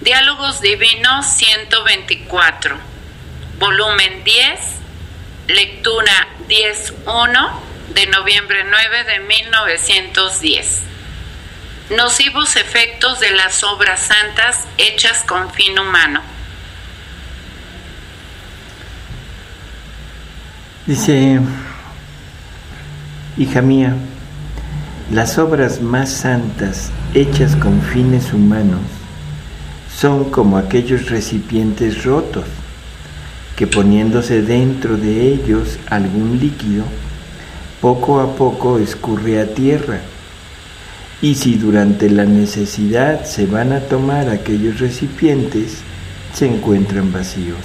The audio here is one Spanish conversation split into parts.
Diálogos Divinos 124, volumen 10, lectura 10.1 de noviembre 9 de 1910. Nocivos efectos de las obras santas hechas con fin humano. Dice: hija mía, las obras más santas hechas con fines humanos son como aquellos recipientes rotos que, poniéndose dentro de ellos algún líquido, poco a poco escurre a tierra, y si durante la necesidad se van a tomar aquellos recipientes, se encuentran vacíos.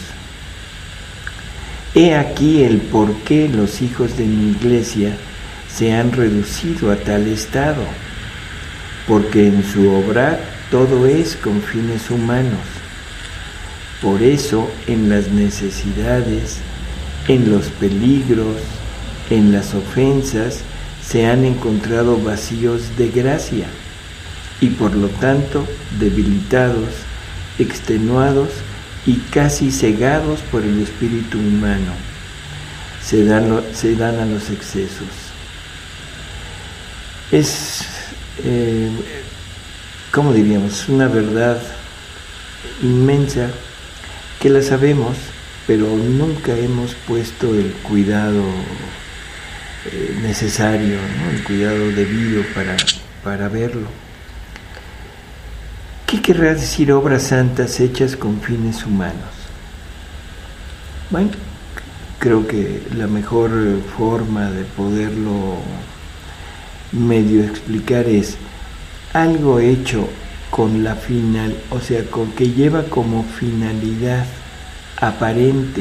He aquí el por qué los hijos de mi iglesia se han reducido a tal estado, porque en su obrar todo es con fines humanos. Por eso en las necesidades, en los peligros, en las ofensas, se han encontrado vacíos de gracia y por lo tanto debilitados, extenuados y casi cegados por el espíritu humano. Se dan a los excesos. Es, ¿cómo diríamos? Una verdad inmensa que la sabemos, pero nunca hemos puesto el cuidado necesario, ¿no? El cuidado debido para verlo. ¿Qué querrá decir obras santas hechas con fines humanos? Bueno, creo que la mejor forma de poderlo medio explicar es algo hecho con la final, o sea, con que lleva como finalidad aparente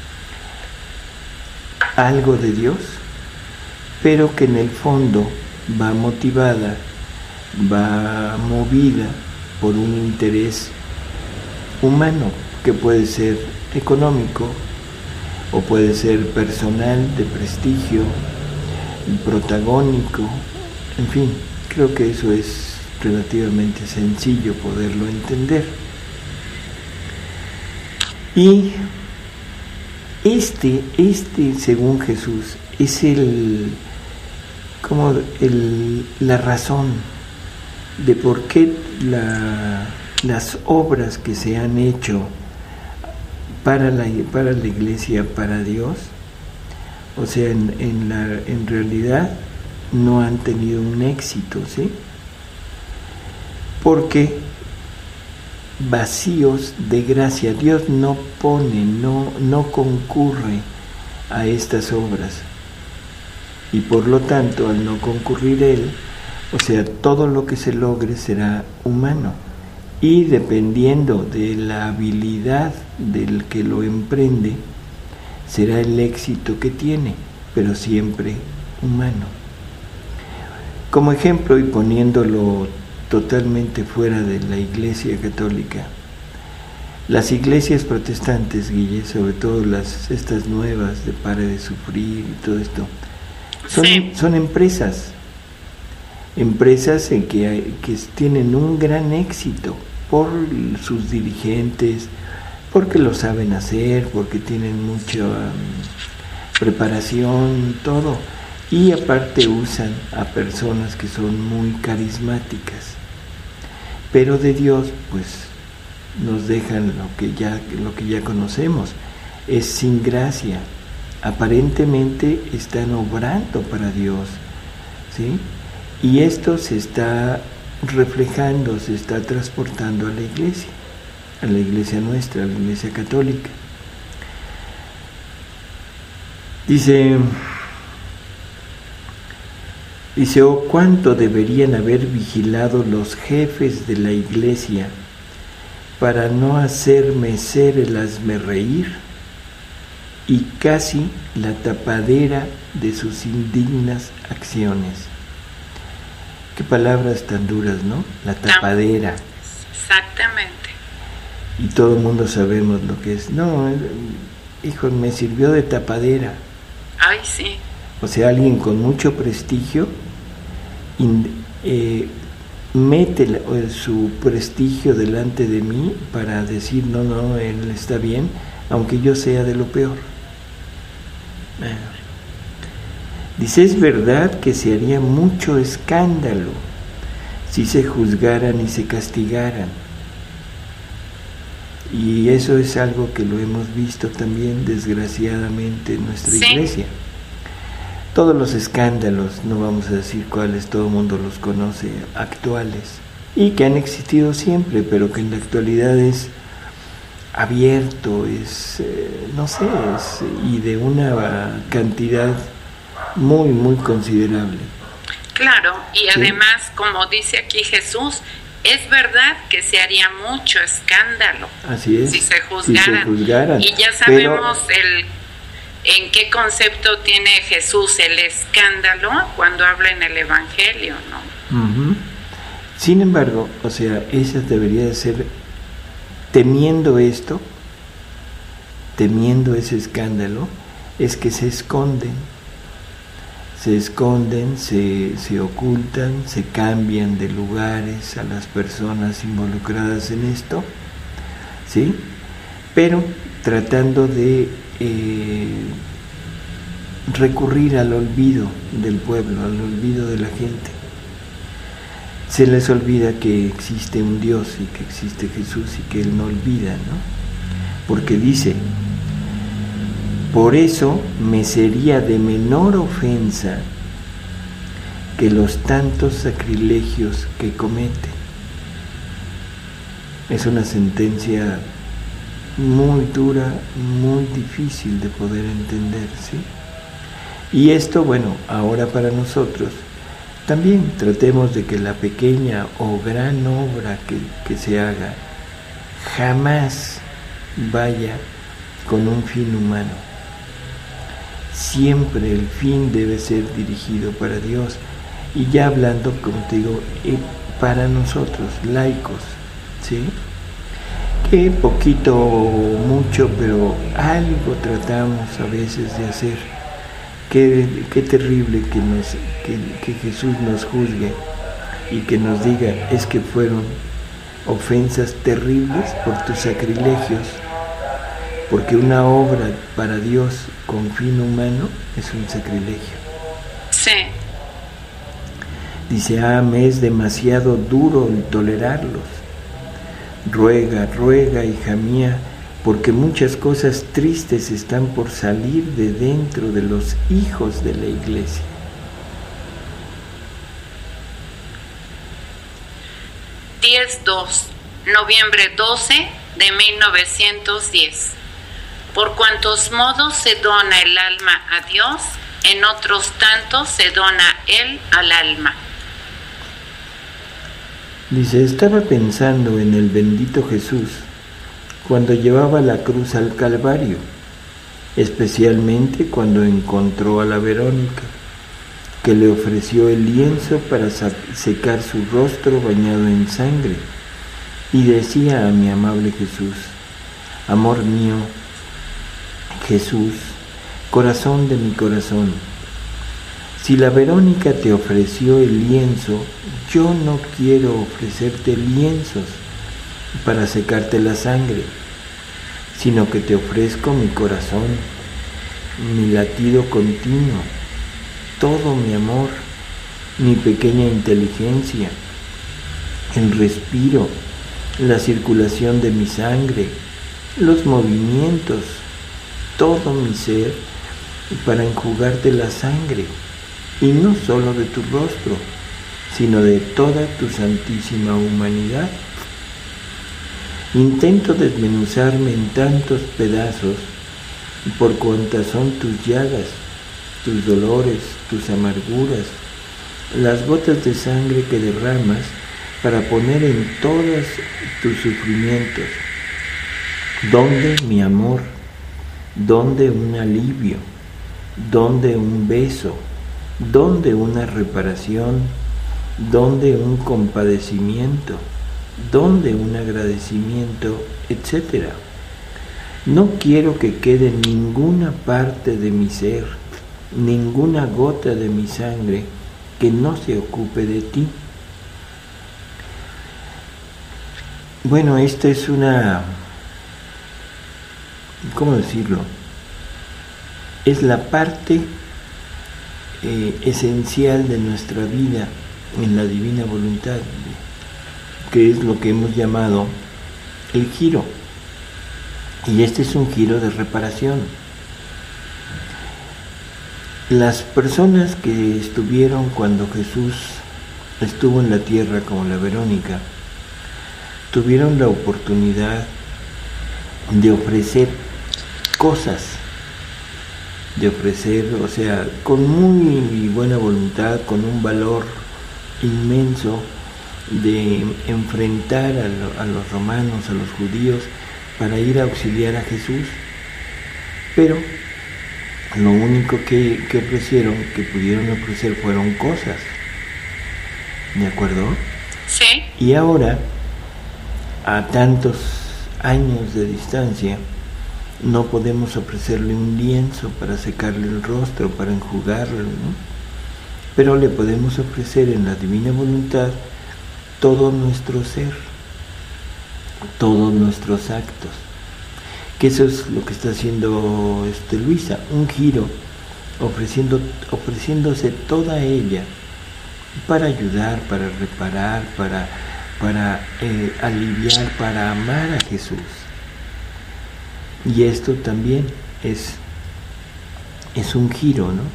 algo de Dios, pero que en el fondo va motivada, va movida por un interés humano, que puede ser económico o puede ser personal, de prestigio, protagónico, en fin, creo que eso es relativamente sencillo poderlo entender. Y este según Jesús es la razón de por qué las obras que se han hecho para la iglesia, para Dios, o sea, en realidad no han tenido un éxito, ¿sí? Porque vacíos de gracia, Dios no pone, no concurre a estas obras, y por lo tanto, al no concurrir Él, o sea, todo lo que se logre será humano, y dependiendo de la habilidad del que lo emprende, será el éxito que tiene, pero siempre humano. Como ejemplo, y poniéndolo totalmente fuera de la Iglesia Católica, las iglesias protestantes, Guille, sobre todo estas nuevas de Pare de Sufrir y todo esto, son empresas en que tienen un gran éxito por sus dirigentes, porque lo saben hacer, porque tienen mucha preparación, todo, y aparte usan a personas que son muy carismáticas, pero de Dios pues nos dejan lo que ya conocemos, es sin gracia. Aparentemente están obrando para Dios, ¿sí? Y esto se está reflejando, se está transportando a la iglesia nuestra, a la iglesia católica. Dice, oh, cuánto deberían haber vigilado los jefes de la iglesia para no hacerme ser el hazmerreír y casi la tapadera de sus indignas acciones. Qué palabras tan duras, ¿no? La tapadera. Exactamente. Y todo el mundo sabemos lo que es. No, hijo, me sirvió de tapadera. Ay, sí. O sea, alguien con mucho prestigio mete su prestigio delante de mí para decir, no, él está bien, aunque yo sea de lo peor. Dice, es verdad que se haría mucho escándalo si se juzgaran y se castigaran. Y eso es algo que lo hemos visto también, desgraciadamente, en nuestra iglesia. Todos los escándalos, no vamos a decir cuáles, todo el mundo los conoce, actuales, y que han existido siempre, pero que en la actualidad es abierto, y de una cantidad muy, muy considerable. Claro, y además, como dice aquí Jesús, es verdad que se haría mucho escándalo. Así es, si se juzgaran. Y ya sabemos en qué concepto tiene Jesús el escándalo cuando habla en el Evangelio, ¿no? Uh-huh. Sin embargo, esa debería de ser, temiendo ese escándalo, es que se esconden, se ocultan, se cambian de lugares a las personas involucradas en esto, ¿sí? Pero tratando de recurrir al olvido del pueblo, al olvido de la gente. Se les olvida que existe un Dios y que existe Jesús y que Él no olvida, ¿no? Porque dice, por eso me sería de menor ofensa que los tantos sacrilegios que comete. Es una sentencia muy dura, muy difícil de poder entender, ¿sí? Y esto, ahora para nosotros, también tratemos de que la pequeña o gran obra que se haga jamás vaya con un fin humano. Siempre el fin debe ser dirigido para Dios. Y ya hablando, como te digo, para nosotros, laicos, ¿sí? Que poquito o mucho, pero algo tratamos a veces de hacer. Qué terrible que Jesús nos juzgue y que nos diga, es que fueron ofensas terribles por tus sacrilegios, porque una obra para Dios con fin humano es un sacrilegio. Sí. Dice, me es demasiado duro el tolerarlos. Ruega, hija mía, porque muchas cosas tristes están por salir de dentro de los hijos de la iglesia. Noviembre 12 de 1910. Por cuantos modos se dona el alma a Dios, en otros tantos se dona Él al alma. Dice, estaba pensando en el bendito Jesús cuando llevaba la cruz al Calvario, especialmente cuando encontró a la Verónica, que le ofreció el lienzo para secar su rostro bañado en sangre, y decía a mi amable Jesús, amor mío, Jesús, corazón de mi corazón, si la Verónica te ofreció el lienzo, yo no quiero ofrecerte lienzos para secarte la sangre, sino que te ofrezco mi corazón, mi latido continuo, todo mi amor, mi pequeña inteligencia, el respiro, la circulación de mi sangre, los movimientos, todo mi ser, para enjugarte la sangre, y no solo de tu rostro, sino de toda tu santísima humanidad. Intento desmenuzarme en tantos pedazos, por cuantas son tus llagas, tus dolores, tus amarguras, las gotas de sangre que derramas para poner en todos tus sufrimientos. ¿Dónde mi amor? ¿Dónde un alivio? ¿Dónde un beso? ¿Dónde una reparación? ¿Dónde un compadecimiento? ¿Dónde un agradecimiento? Etcétera. No quiero que quede ninguna parte de mi ser, ninguna gota de mi sangre que no se ocupe de ti. Bueno, esta es una, ¿cómo decirlo? Es la parte esencial de nuestra vida en la divina voluntad, que es lo que hemos llamado el giro. Y este es un giro de reparación. Las personas que estuvieron cuando Jesús estuvo en la tierra, como la Verónica, tuvieron la oportunidad de ofrecer cosas, o sea, con muy buena voluntad, con un valor inmenso, de enfrentar a los romanos, a los judíos, para ir a auxiliar a Jesús. Pero lo único que ofrecieron, que pudieron ofrecer, fueron cosas. ¿De acuerdo? Sí. Y ahora, a tantos años de distancia, no podemos ofrecerle un lienzo para secarle el rostro, para enjugarlo, ¿no? Pero le podemos ofrecer en la divina voluntad todo nuestro ser, todos nuestros actos. Que eso es lo que está haciendo Luisa, un giro, ofreciéndose toda ella para ayudar, para reparar, para aliviar, para amar a Jesús. Y esto también es un giro, ¿no?,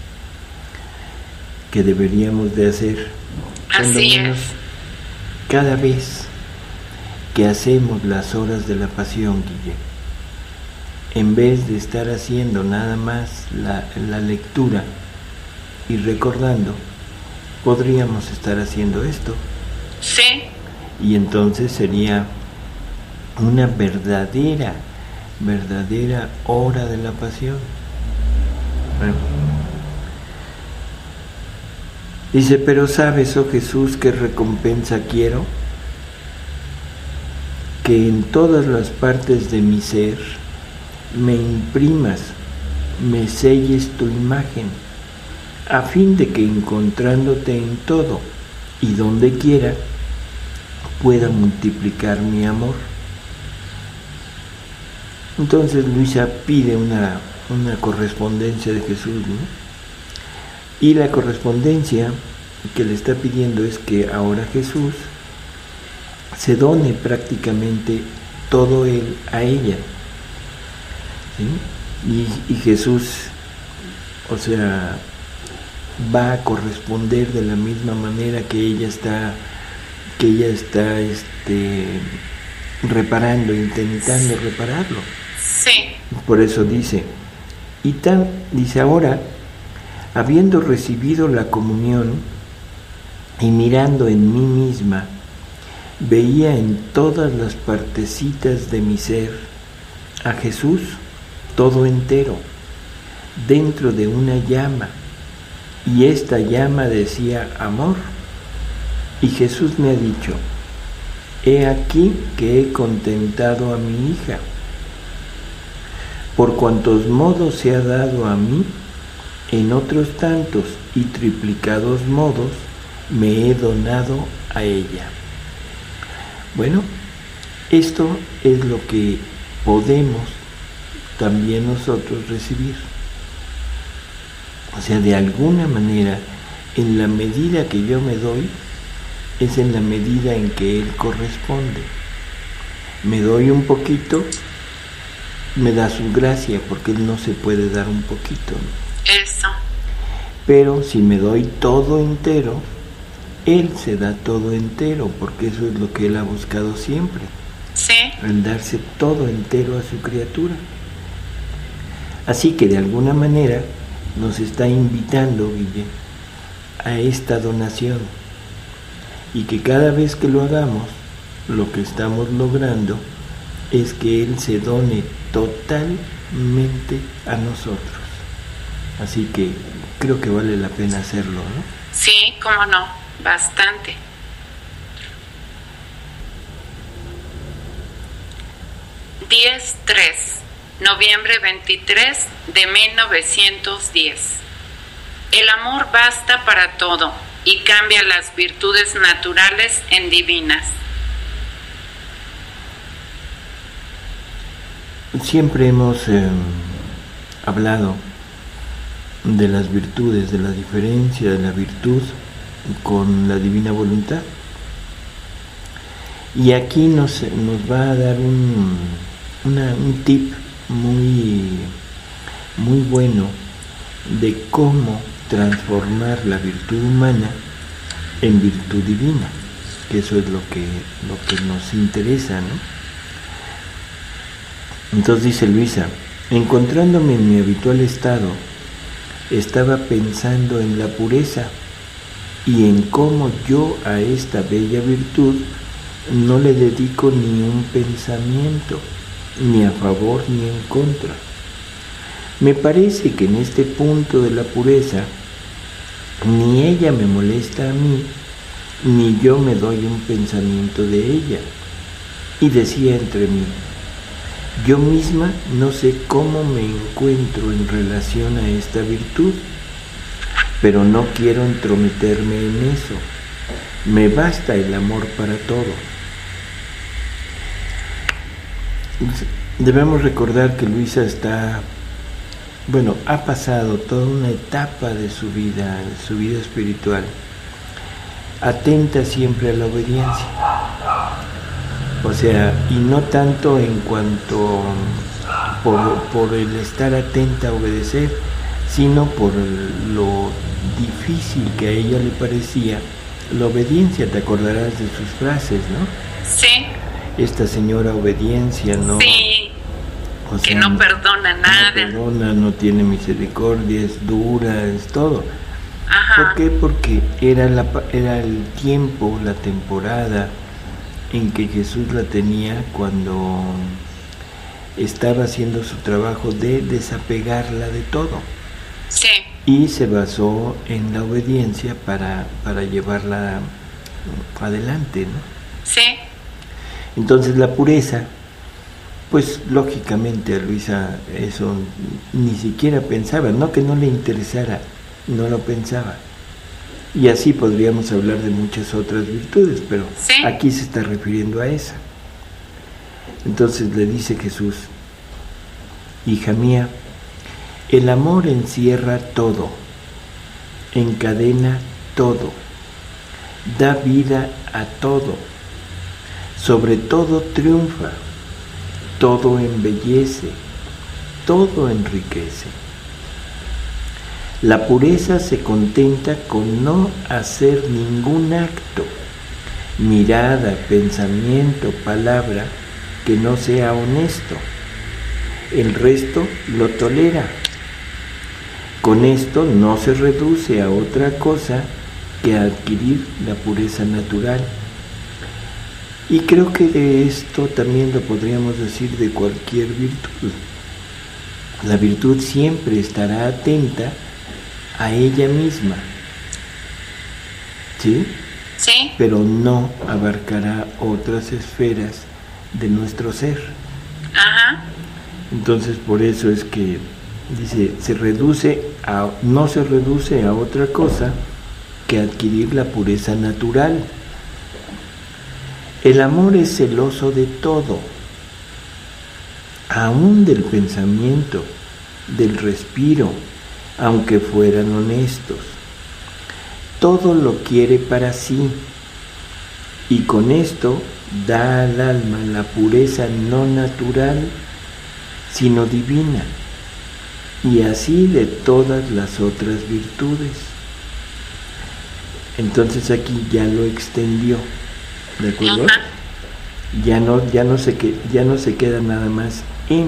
que deberíamos de hacer. Así es. Cada vez que hacemos las horas de la pasión, Guille, en vez de estar haciendo nada más la lectura y recordando, podríamos estar haciendo esto. Sí. Y entonces sería una verdadera hora de la pasión. Dice, pero ¿sabes, oh Jesús, qué recompensa quiero? Que en todas las partes de mi ser me imprimas, me selles tu imagen, a fin de que encontrándote en todo y donde quiera, pueda multiplicar mi amor. Entonces Luisa pide una correspondencia de Jesús, ¿no? Y la correspondencia que le está pidiendo es que ahora Jesús se done prácticamente todo él a ella, ¿sí? Y Jesús, o sea, va a corresponder de la misma manera que ella está reparando, intentando repararlo. Sí. Por eso dice ahora, habiendo recibido la comunión y mirando en mí misma, veía en todas las partecitas de mi ser a Jesús todo entero, dentro de una llama, y esta llama decía amor. Y Jesús me ha dicho, he aquí que he contentado a mi hija, por cuantos modos se ha dado a mí, en otros tantos y triplicados modos me he donado a ella. Bueno, esto es lo que podemos también nosotros recibir. O sea, de alguna manera, en la medida que yo me doy, es en la medida en que Él corresponde. Me doy un poquito, me da su gracia, porque Él no se puede dar un poquito, ¿no? Eso. Pero si me doy todo entero, Él se da todo entero, porque eso es lo que Él ha buscado siempre. Sí. El darse todo entero a su criatura. Así que de alguna manera nos está invitando, Guille, a esta donación, y que cada vez que lo hagamos, lo que estamos logrando es que Él se done totalmente a nosotros. Así que creo que vale la pena hacerlo, ¿no? Sí, cómo no, bastante. Noviembre 23 de 1910. El amor basta para todo y cambia las virtudes naturales en divinas. siempre hemos hablado de las virtudes, de la diferencia de la virtud con la divina voluntad. Y aquí nos va a dar un tip muy bueno de cómo transformar la virtud humana en virtud divina, que eso es lo que nos interesa, ¿no? Entonces dice Luisa: encontrándome en mi habitual estado, estaba pensando en la pureza y en cómo yo a esta bella virtud no le dedico ni un pensamiento, ni a favor ni en contra. Me parece que en este punto de la pureza, ni ella me molesta a mí, ni yo me doy un pensamiento de ella. Y decía entre mí: yo misma no sé cómo me encuentro en relación a esta virtud, pero no quiero entrometerme en eso. Me basta el amor para todo. Debemos recordar que Luisa ha pasado toda una etapa de su vida espiritual, atenta siempre a la obediencia. O sea, y no tanto en cuanto por el estar atenta a obedecer, sino por lo difícil que a ella le parecía la obediencia. Te acordarás de sus frases, ¿no? Sí. Esta señora obediencia, ¿no? Sí. O sea, que no perdona nada. No perdona, no tiene misericordia, es dura, es todo. Ajá. ¿Por qué? Porque era el tiempo, la temporada en que Jesús la tenía cuando estaba haciendo su trabajo de desapegarla de todo. Sí. Y se basó en la obediencia para llevarla adelante, ¿no? Sí. Entonces la pureza, pues lógicamente a Luisa eso ni siquiera pensaba, no que no le interesara, no lo pensaba. Y así podríamos hablar de muchas otras virtudes, pero sí, aquí se está refiriendo a esa. Entonces le dice Jesús: hija mía, el amor encierra todo, encadena todo, da vida a todo, sobre todo triunfa, todo embellece, todo enriquece. La pureza se contenta con no hacer ningún acto, mirada, pensamiento, palabra que no sea honesto. El resto lo tolera. Con esto no se reduce a otra cosa que a adquirir la pureza natural. Y creo que de esto también lo podríamos decir de cualquier virtud. La virtud siempre estará atenta a ella misma, ¿sí? Sí. Pero no abarcará otras esferas de nuestro ser. Ajá. Entonces por eso es que dice, no se reduce a otra cosa que adquirir la pureza natural. El amor es celoso de todo, aún del pensamiento, del respiro, aunque fueran honestos. Todo lo quiere para sí, y con esto da al alma la pureza no natural, sino divina, y así de todas las otras virtudes. Entonces aquí ya lo extendió, ¿de acuerdo? Ajá. Ya no se queda nada más en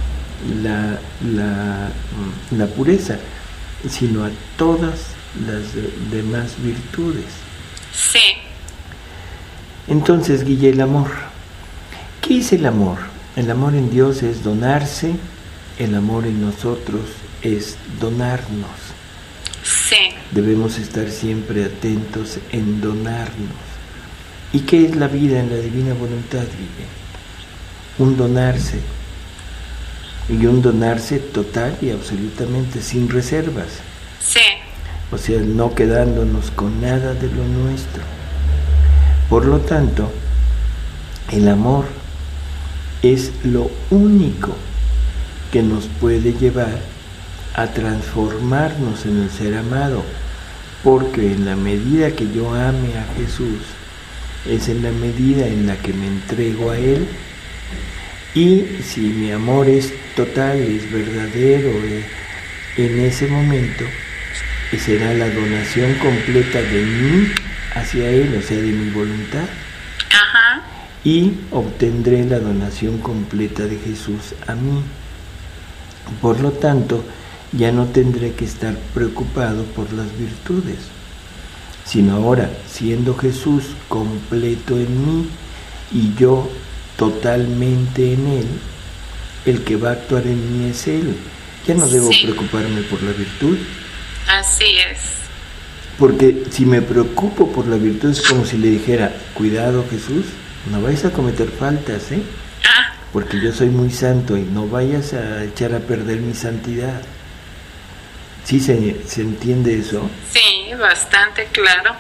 la pureza, sino a todas las demás virtudes. Sí. Entonces, Guille, el amor. ¿Qué es el amor? El amor en Dios es donarse, el amor en nosotros es donarnos. Sí. Debemos estar siempre atentos en donarnos. ¿Y qué es la vida en la divina voluntad, Guille? Un donarse. Y un donarse total y absolutamente sin reservas. Sí. O sea, no quedándonos con nada de lo nuestro. Por lo tanto, el amor es lo único que nos puede llevar a transformarnos en el ser amado, porque en la medida que yo ame a Jesús, es en la medida en la que me entrego a Él, y si mi amor es total, es verdadero, en ese momento será la donación completa de mí hacia Él, o sea, de mi voluntad. Ajá. Y obtendré la donación completa de Jesús a mí. Por lo tanto, ya no tendré que estar preocupado por las virtudes, sino ahora, siendo Jesús completo en mí y yo totalmente en Él, el que va a actuar en mí es Él. Ya no debo preocuparme por la virtud. Así es. Porque si me preocupo por la virtud es como si le dijera, cuidado Jesús, no vayas a cometer faltas, porque yo soy muy santo y no vayas a echar a perder mi santidad. ¿Sí se entiende eso? Sí, bastante claro.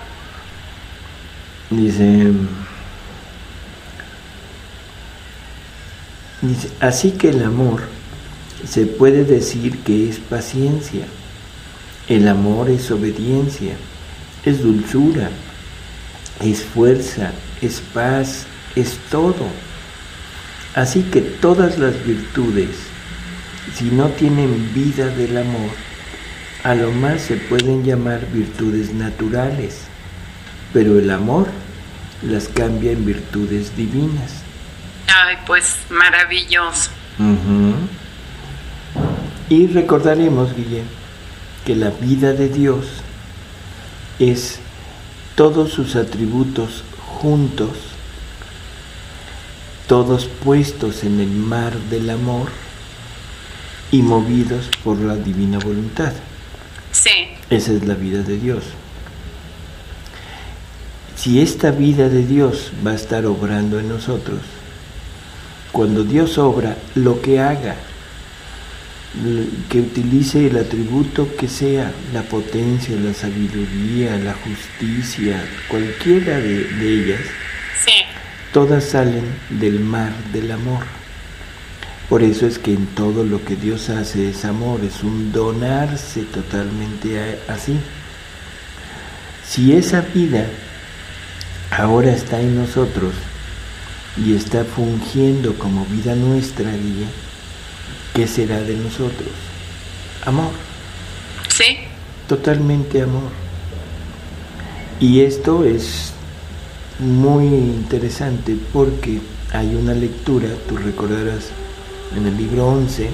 Dice, así que el amor se puede decir que es paciencia. El amor es obediencia, es dulzura, es fuerza, es paz, es todo. Así que todas las virtudes, si no tienen vida del amor, a lo más se pueden llamar virtudes naturales, pero el amor las cambia en virtudes divinas. Ay, pues maravilloso. Y recordaremos, Guillem, que la vida de Dios es todos sus atributos juntos, todos puestos en el mar del amor y movidos por la divina voluntad. Sí. Esa es la vida de Dios. Si esta vida de Dios va a estar obrando en nosotros, cuando Dios obra, lo que haga, que utilice el atributo que sea, la potencia, la sabiduría, la justicia, cualquiera de ellas, todas salen del mar del amor. Por eso es que en todo lo que Dios hace es amor, es un donarse totalmente así. Si esa vida ahora está en nosotros y está fungiendo como vida nuestra, Guille, ¿qué será de nosotros? Amor. Sí. Totalmente amor. Y esto es muy interesante porque hay una lectura, tú recordarás, en el libro 11,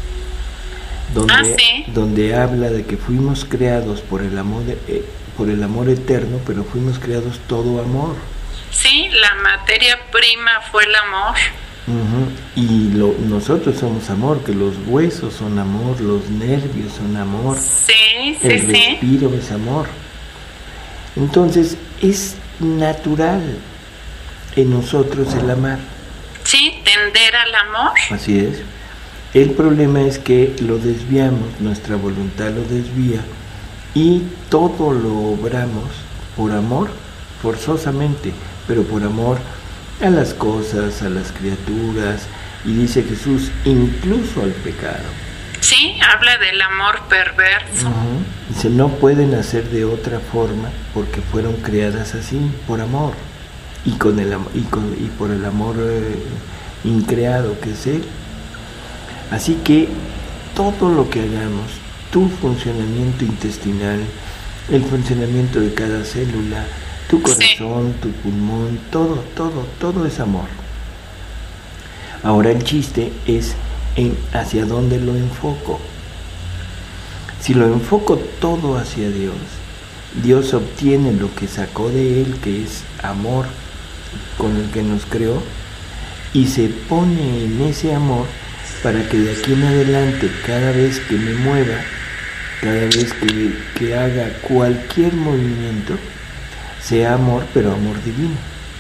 donde habla de que fuimos creados por el amor eterno, pero fuimos creados todo amor. Sí, la materia prima fue el amor. Y nosotros somos amor, que los huesos son amor, los nervios son amor, el respiro es amor. Entonces es natural en nosotros el amar. Sí, tender al amor. Así es. El problema es que lo desviamos, nuestra voluntad lo desvía y todo lo obramos por amor, forzosamente, pero por amor a las cosas, a las criaturas, y dice Jesús, incluso al pecado. Sí, habla del amor perverso. Dice, no pueden hacer de otra forma porque fueron creadas así, por amor, y por el amor increado que es Él. Así que todo lo que hagamos, tu funcionamiento intestinal, el funcionamiento de cada célula, tu corazón, tu pulmón, todo es amor. Ahora el chiste es hacia dónde lo enfoco. Si lo enfoco todo hacia Dios, Dios obtiene lo que sacó de Él, que es amor con el que nos creó, y se pone en ese amor para que de aquí en adelante, cada vez que me mueva, cada vez que haga cualquier movimiento, sea amor, pero amor divino.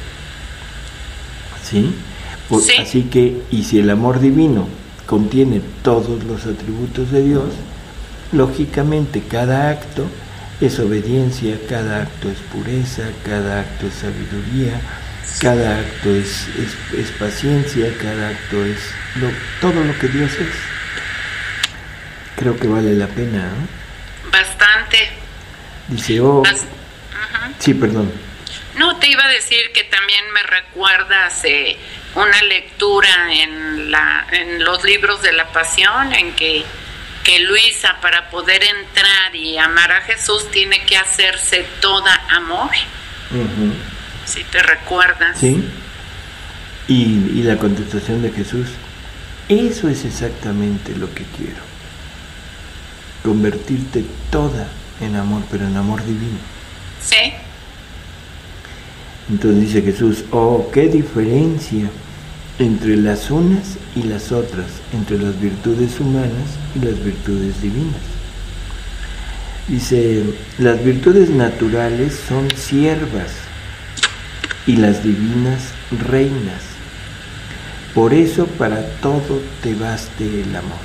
¿Sí? Así que, y si el amor divino contiene todos los atributos de Dios, lógicamente cada acto es obediencia, cada acto es pureza, cada acto es sabiduría, Cada acto es paciencia, cada acto es todo lo que Dios es. Creo que vale la pena, ¿no? Bastante. Dice, sí, perdón. No, te iba a decir que también me recuerdas una lectura en los libros de la Pasión, en que Luisa, para poder entrar y amar a Jesús, tiene que hacerse toda amor. Si te recuerdas. Sí. Y la contestación de Jesús, eso es exactamente lo que quiero. Convertirte toda en amor, pero en amor divino. Sí. Entonces dice Jesús, qué diferencia entre las unas y las otras, entre las virtudes humanas y las virtudes divinas. Dice, las virtudes naturales son siervas y las divinas reinas. Por eso para todo te baste el amor.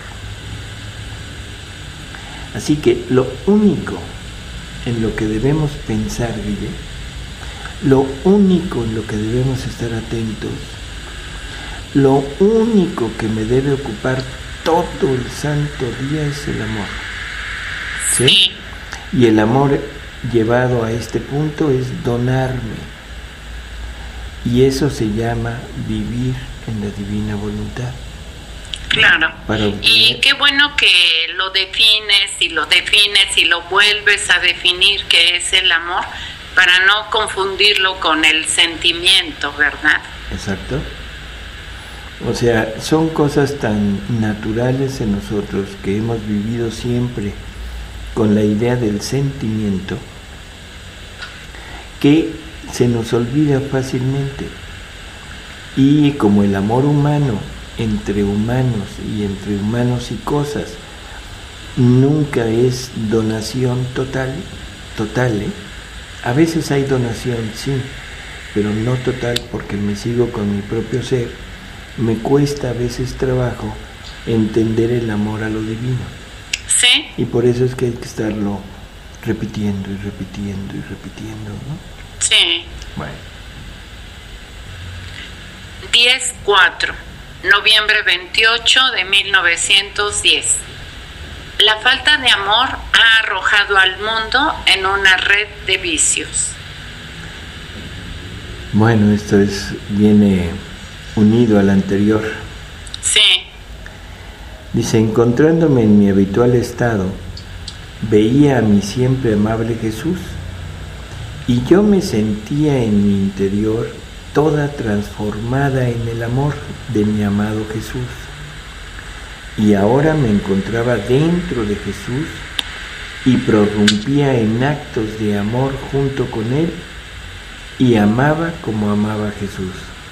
Así que lo único en lo que debemos pensar, Guille, lo único en lo que debemos estar atentos, lo único que me debe ocupar todo el santo día es el amor. ¿Sí? Y el amor llevado a este punto es donarme. Y eso se llama vivir en la divina voluntad. Claro. Y qué bueno que lo defines y lo vuelves a definir, que es el amor, para no confundirlo con el sentimiento, ¿verdad? Exacto. O sea, son cosas tan naturales en nosotros que hemos vivido siempre con la idea del sentimiento que se nos olvida fácilmente. Y como el amor humano entre humanos y entre humanos y cosas nunca es donación total, a veces hay donación, sí, pero no total, porque me sigo con mi propio ser. Me cuesta a veces trabajo entender el amor a lo divino. Sí. Y por eso es que hay que estarlo repitiendo y repitiendo y repitiendo, ¿no? Sí. Bueno. 10-4, noviembre 28 de 1910. La falta de amor ha arrojado al mundo en una red de vicios. Bueno, esto viene unido al anterior. Sí. Dice, encontrándome en mi habitual estado, veía a mi siempre amable Jesús y yo me sentía en mi interior toda transformada en el amor de mi amado Jesús. Y ahora me encontraba dentro de Jesús y prorrumpía en actos de amor junto con Él y amaba como amaba Jesús.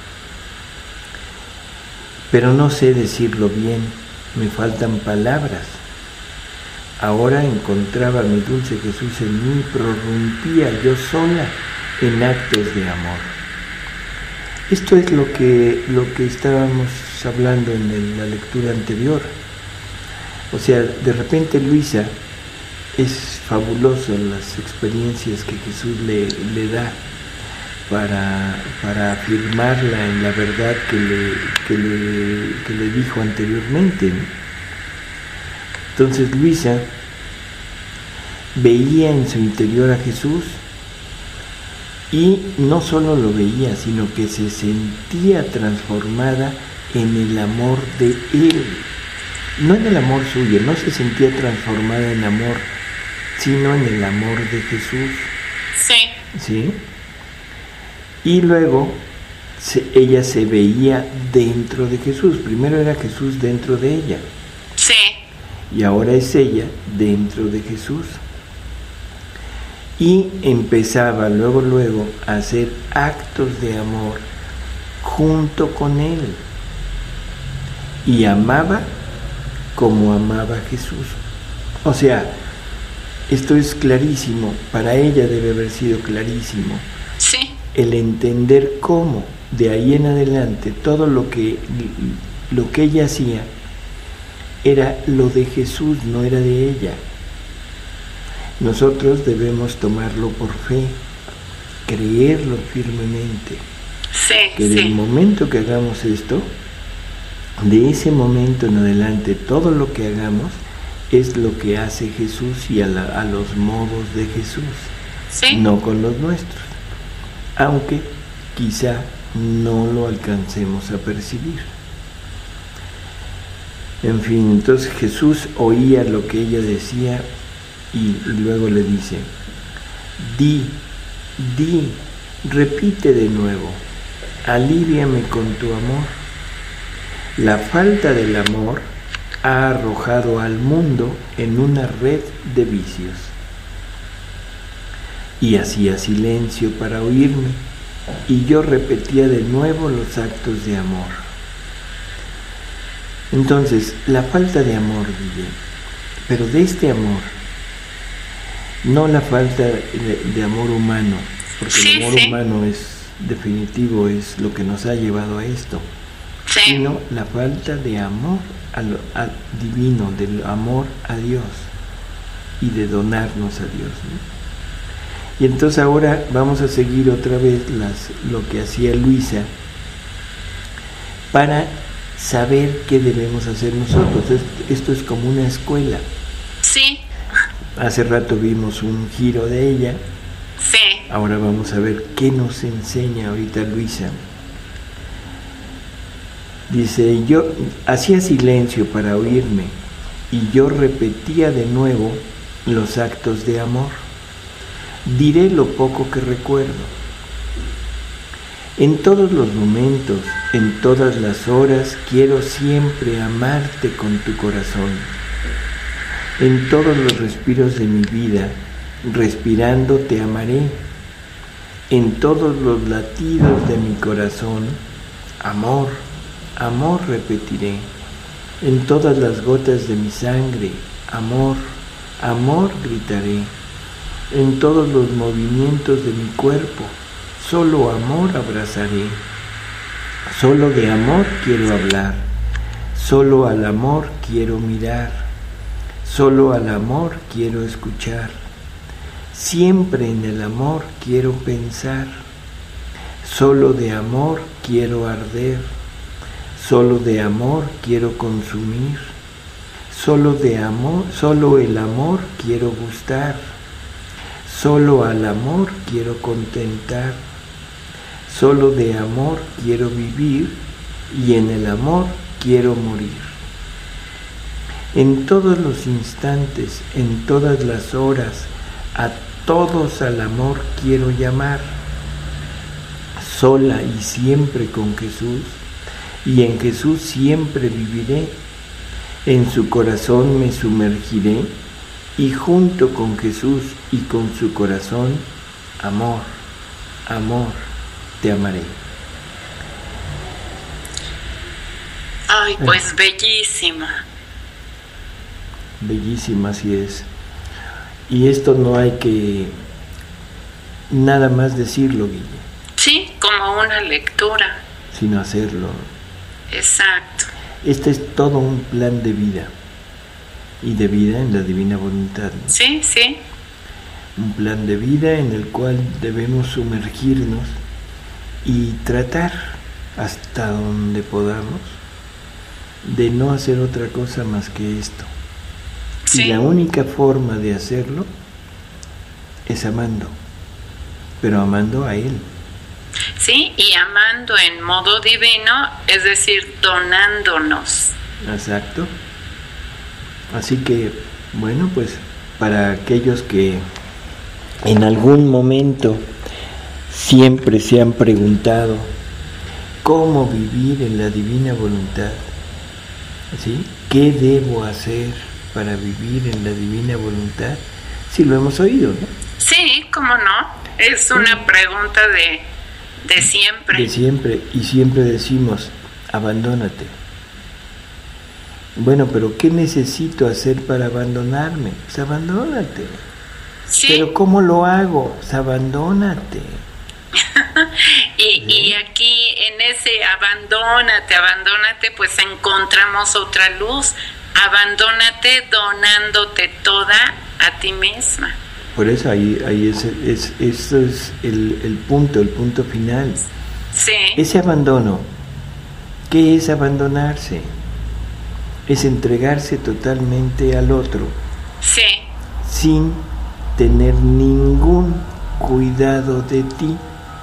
Pero no sé decirlo bien, me faltan palabras. Ahora encontraba a mi dulce Jesús en mí y prorrumpía yo sola en actos de amor. Esto es lo que estábamos hablando en la lectura anterior. O sea, de repente Luisa, es fabuloso las experiencias que Jesús le da para afirmarla en la verdad que le dijo anteriormente, ¿no? Entonces Luisa veía en su interior a Jesús y no solo lo veía, sino que se sentía transformada en el amor de Él, no en el amor suyo, no se sentía transformada en amor, sino en el amor de Jesús. Sí. ¿Sí? Y luego ella se veía dentro de Jesús. Primero era Jesús dentro de ella. Sí. Y ahora es ella dentro de Jesús. Y empezaba luego a hacer actos de amor junto con Él. Y amaba como amaba Jesús. O sea, esto es clarísimo, para ella debe haber sido clarísimo. Sí. El entender cómo de ahí en adelante todo lo que ella hacía era lo de Jesús, no era de ella. Nosotros debemos tomarlo por fe, creerlo firmemente. Sí, que del momento que hagamos esto, de ese momento en adelante, todo lo que hagamos es lo que hace Jesús y a los modos de Jesús, sí. No con los nuestros, aunque quizá no lo alcancemos a percibir. En fin, entonces Jesús oía lo que ella decía y luego le dice: di, repite de nuevo, alíviame con tu amor. La falta del amor ha arrojado al mundo en una red de vicios. Y hacía silencio para oírme, y yo repetía de nuevo los actos de amor. Entonces, la falta de amor, Guille, pero de este amor, no la falta de amor humano, porque el amor humano es definitivo, es lo que nos ha llevado a esto, sino la falta de amor al divino, del amor a Dios y de donarnos a Dios, ¿no? Y entonces ahora vamos a seguir otra vez lo que hacía Luisa para saber qué debemos hacer nosotros. Esto es como una escuela. Sí. Hace rato vimos un giro de ella. Sí. Ahora vamos a ver qué nos enseña ahorita Luisa. Dice: yo hacía silencio para oírme y yo repetía de nuevo los actos de amor. Diré lo poco que recuerdo. En todos los momentos, en todas las horas, quiero siempre amarte con tu corazón. En todos los respiros de mi vida, respirando te amaré. En todos los latidos de mi corazón, amor, amor repetiré. En todas las gotas de mi sangre, amor, amor gritaré. En todos los movimientos de mi cuerpo, solo amor abrazaré. Solo de amor quiero hablar, solo al amor quiero mirar, solo al amor quiero escuchar. Siempre en el amor quiero pensar, solo de amor quiero arder, solo de amor quiero consumir, solo de amor, solo el amor quiero gustar. Solo al amor quiero contentar, solo de amor quiero vivir y en el amor quiero morir. En todos los instantes, en todas las horas, a todos al amor quiero llamar. Sola y siempre con Jesús, y en Jesús siempre viviré. En su corazón me sumergiré. Y junto con Jesús y con su corazón, amor, amor, te amaré. Ay, pues bellísima. Bellísima, así es. Y esto no hay que nada más decirlo, Guille. Sí, como una lectura. Sino hacerlo. Exacto. Este es todo un plan de vida. Y de vida en la divina voluntad, ¿no? Sí, sí. Un plan de vida en el cual debemos sumergirnos y tratar hasta donde podamos de no hacer otra cosa más que esto. Sí. Y la única forma de hacerlo es amando, pero amando a Él. Sí, y amando en modo divino, es decir, donándonos. Exacto. Así que, bueno, pues para aquellos que en algún momento siempre se han preguntado cómo vivir en la divina voluntad, ¿sí? ¿Qué debo hacer para vivir en la divina voluntad? Sí, lo hemos oído, ¿no? Sí, cómo no. Es una pregunta de siempre. De siempre, y siempre decimos, abandónate. Bueno, pero ¿qué necesito hacer para abandonarme? Pues abandónate. Sí. Pero ¿cómo lo hago? Pues abandónate. Y aquí en ese abandónate, pues encontramos otra luz. Abandónate donándote toda a ti misma. Por eso ahí es el punto final. Sí. Ese abandono, ¿qué es abandonarse? Es entregarse totalmente al otro, Sí. sin tener ningún cuidado de ti,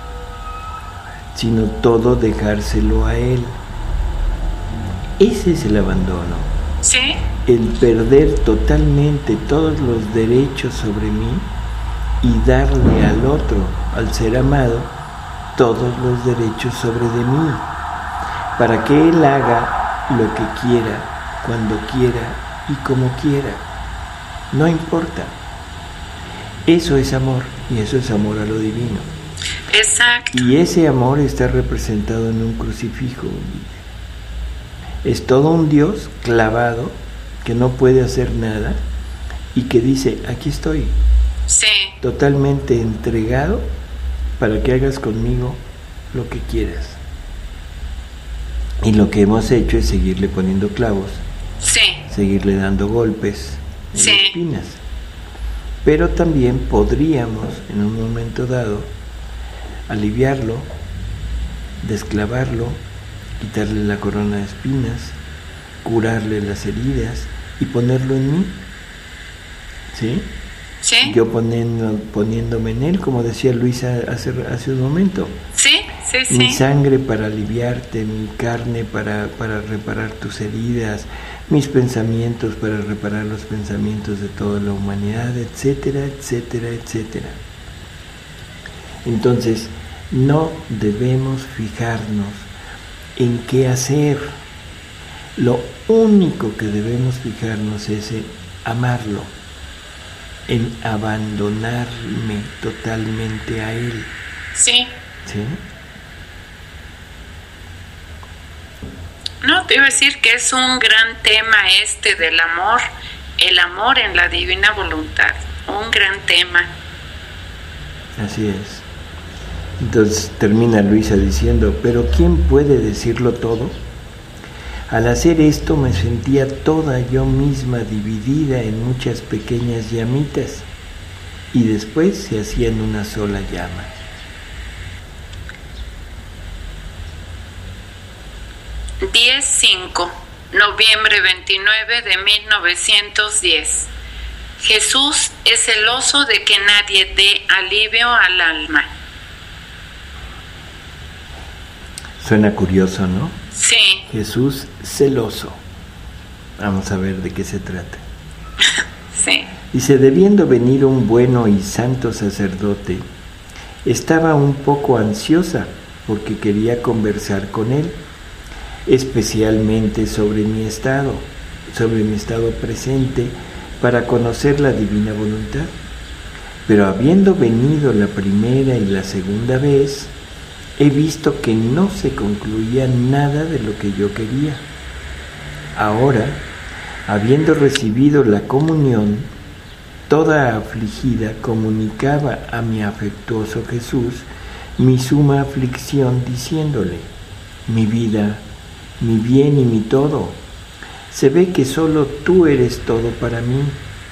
sino todo dejárselo a él. Ese es el abandono. Sí. El perder totalmente todos los derechos sobre mí y darle al otro, al ser amado, todos los derechos sobre de mí, para que él haga lo que quiera, cuando quiera y como quiera. No importa. Eso es amor, y eso es amor a lo divino. Exacto. Y ese amor está representado en un crucifijo. Es todo un Dios clavado que no puede hacer nada y que dice, aquí estoy, Sí. totalmente entregado para que hagas conmigo lo que quieras. Y lo que hemos hecho es seguirle poniendo clavos, Sí. seguirle dando golpes y Sí. espinas. Pero también podríamos, en un momento dado, aliviarlo, desclavarlo, quitarle la corona de espinas, curarle las heridas y ponerlo en mí. ¿Sí? Sí. Yo poniéndome en él, como decía Luisa hace un momento. Sí. Sí. Mi Sí. sangre para aliviarte, mi carne para reparar tus heridas, mis pensamientos para reparar los pensamientos de toda la humanidad, etcétera, etcétera, etcétera. Entonces, no debemos fijarnos en qué hacer. Lo único que debemos fijarnos es en amarlo, en abandonarme totalmente a él. Sí. ¿Sí? No, te iba a decir que es un gran tema este del amor, el amor en la divina voluntad, un gran tema. Así es. Entonces termina Luisa diciendo, pero ¿quién puede decirlo todo? Al hacer esto me sentía toda yo misma dividida en muchas pequeñas llamitas y después se hacía en una sola llama. Noviembre 29 de 1910. Jesús es celoso de que nadie dé alivio al alma. Suena curioso, ¿no? Sí. Jesús celoso. Vamos a ver de qué se trata. Sí. Dice, debiendo venir un bueno y santo sacerdote, estaba un poco ansiosa porque quería conversar con él, especialmente sobre mi estado presente, para conocer la divina voluntad. Pero habiendo venido la primera y la segunda vez, he visto que no se concluía nada de lo que yo quería. Ahora, habiendo recibido la comunión, toda afligida comunicaba a mi afectuoso Jesús mi suma aflicción, diciéndole, mi vida, mi bien y mi todo, se ve que solo tú eres todo para mí.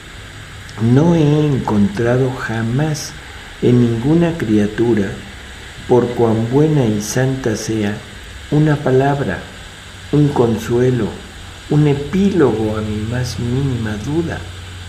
No he encontrado jamás en ninguna criatura, por cuán buena y santa sea, una palabra, un consuelo, un epílogo a mi más mínima duda.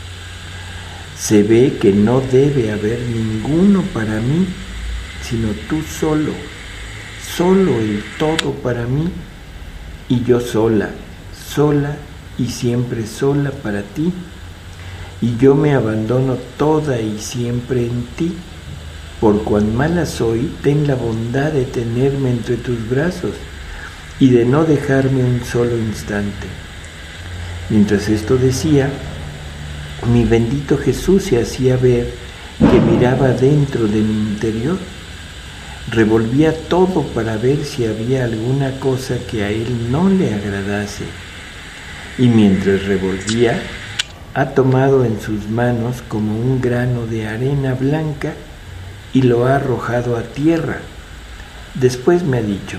Se ve que no debe haber ninguno para mí, sino tú solo, solo el todo para mí, y yo sola, sola y siempre sola para ti, y yo me abandono toda y siempre en ti. Por cuán mala soy, ten la bondad de tenerme entre tus brazos y de no dejarme un solo instante. Mientras esto decía, mi bendito Jesús se hacía ver que miraba dentro de mi interior. Revolvía todo para ver si había alguna cosa que a él no le agradase. Y mientras revolvía, ha tomado en sus manos como un grano de arena blanca y lo ha arrojado a tierra. Después me ha dicho,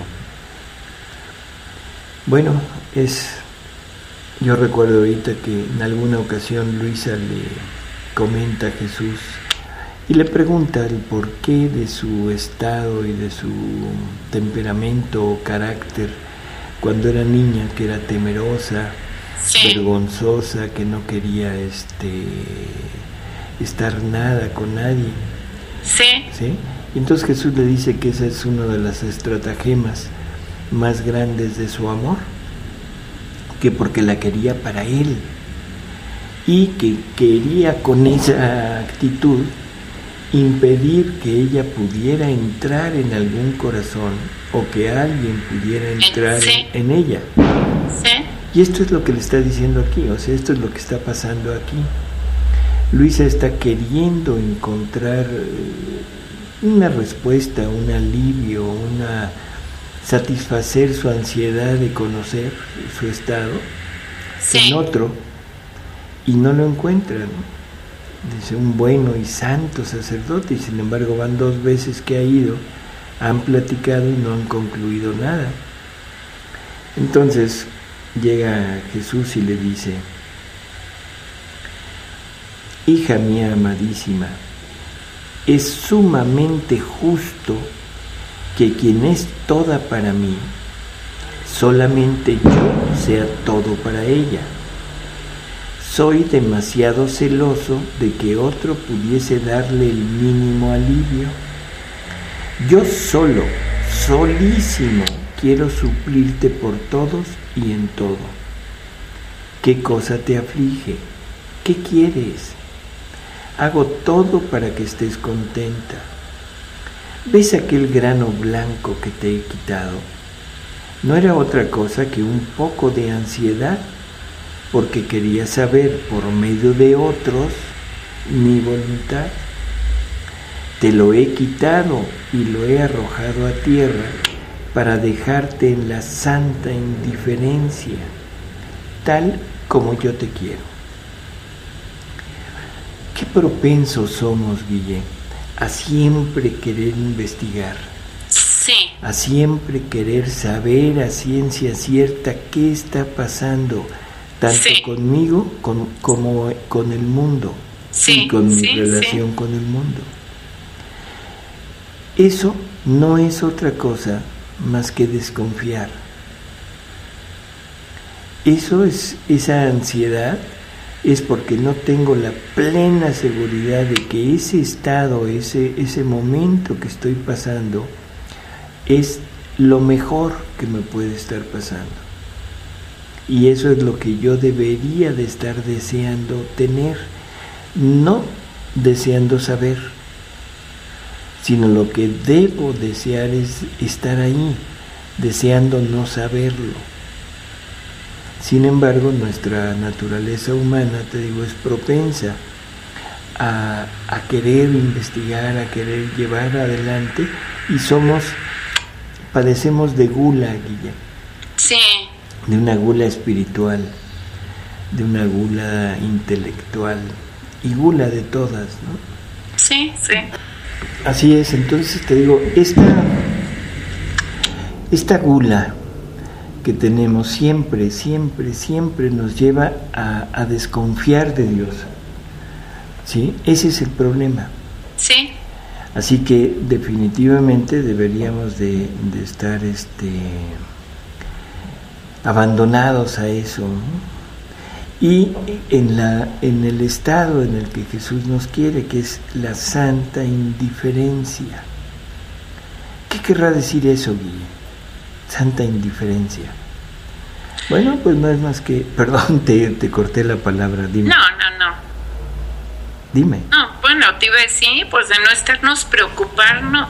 bueno, yo recuerdo ahorita que en alguna ocasión Luisa le comenta a Jesús, y le pregunta el porqué de su estado y de su temperamento o carácter cuando era niña, que era temerosa, vergonzosa, que no quería estar nada con nadie. ¿Sí? Y entonces Jesús le dice que esa es una de las estratagemas más grandes de su amor, que porque la quería para Él, y que quería con esa actitud impedir que ella pudiera entrar en algún corazón o que alguien pudiera entrar en ella. Y esto es lo que le está diciendo aquí, o sea, esto es lo que está pasando aquí. Luisa está queriendo encontrar una respuesta, un alivio, satisfacer su ansiedad de conocer su estado en otro, y no lo encuentra, ¿no? Dice, un bueno y santo sacerdote, y sin embargo van 2 veces que ha ido, han platicado y no han concluido nada. Entonces llega Jesús y le dice: hija mía amadísima, es sumamente justo que quien es toda para mí, solamente yo sea todo para ella. Soy demasiado celoso de que otro pudiese darle el mínimo alivio. Yo solísimo, quiero suplirte por todos y en todo. ¿Qué cosa te aflige? ¿Qué quieres? Hago todo para que estés contenta. ¿Ves aquel grano blanco que te he quitado? No era otra cosa que un poco de ansiedad, porque quería saber por medio de otros mi voluntad. Te lo he quitado y lo he arrojado a tierra para dejarte en la santa indiferencia, tal como yo te quiero. Qué propensos somos, Guille, a siempre querer investigar, a siempre querer saber a ciencia cierta qué está pasando, tanto conmigo como con el mundo, y con mi relación con el mundo. Eso no es otra cosa más que desconfiar. Esa ansiedad es porque no tengo la plena seguridad de que ese estado, ese momento que estoy pasando, es lo mejor que me puede estar pasando. Y eso es lo que yo debería de estar deseando tener, no deseando saber, sino lo que debo desear es estar ahí, deseando no saberlo. Sin embargo, nuestra naturaleza humana, te digo, es propensa a querer investigar, a querer llevar adelante, y padecemos de gula, Guilla. De una gula espiritual, de una gula intelectual, y gula de todas, ¿no? Así es. Entonces te digo, esta gula que tenemos siempre nos lleva a desconfiar de Dios, ¿sí? Ese es el problema. Así que definitivamente deberíamos de estar abandonados a eso, ¿no? Y en el estado en el que Jesús nos quiere, que es la santa indiferencia. ¿Qué querrá decir eso, Guille? Santa indiferencia. Bueno, pues no es más que... Perdón, te corté la palabra, dime. No. Dime. No, bueno, te iba a decir, pues de no estarnos preocupando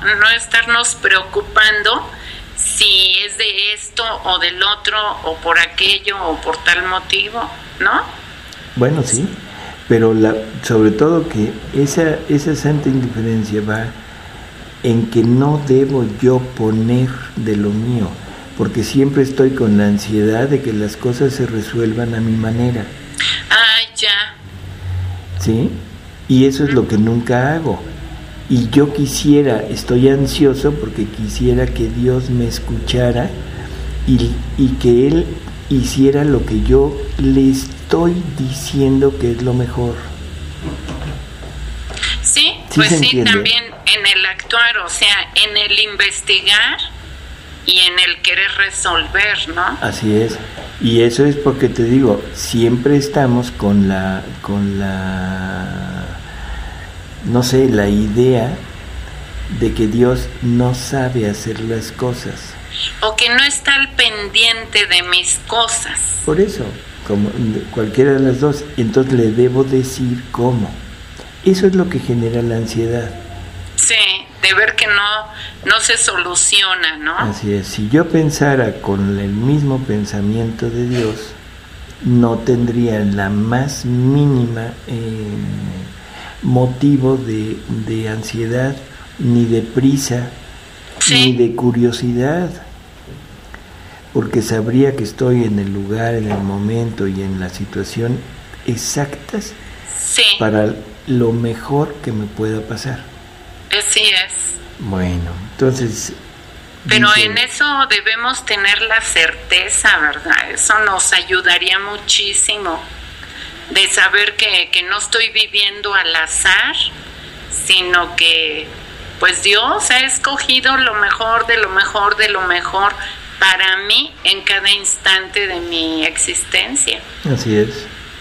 si es de esto o del otro, o por aquello, o por tal motivo, ¿no? Bueno, sí, pero sobre todo que esa santa indiferencia va en que no debo yo poner de lo mío, porque siempre estoy con la ansiedad de que las cosas se resuelvan a mi manera. Ya. ¿Sí? Y eso es lo que nunca hago. Y yo estoy ansioso porque quisiera que Dios me escuchara y que Él hiciera lo que yo le estoy diciendo que es lo mejor. Pues se sí, entiende. también en el actuar, o sea, en el investigar y en el querer resolver, ¿no? Así es. Y eso es porque te digo, siempre estamos con la, no sé, la idea de que Dios no sabe hacer las cosas. O que no está al pendiente de mis cosas. Por eso, como cualquiera de las dos, entonces le debo decir cómo. Eso es lo que genera la ansiedad. Sí, de ver que no se soluciona, ¿no? Así es, si yo pensara con el mismo pensamiento de Dios, no tendría la más mínima motivo de ansiedad, ni de prisa, Sí. ni de curiosidad, porque sabría que estoy en el lugar, en el momento y en la situación exactas Sí, para lo mejor que me pueda pasar. así es. Bueno, entonces... Pero dice, en eso debemos tener la certeza, ¿verdad? Eso nos ayudaría muchísimo de saber que no estoy viviendo al azar, sino que pues Dios ha escogido lo mejor de lo mejor de lo mejor para mí en cada instante de mi existencia. Así es.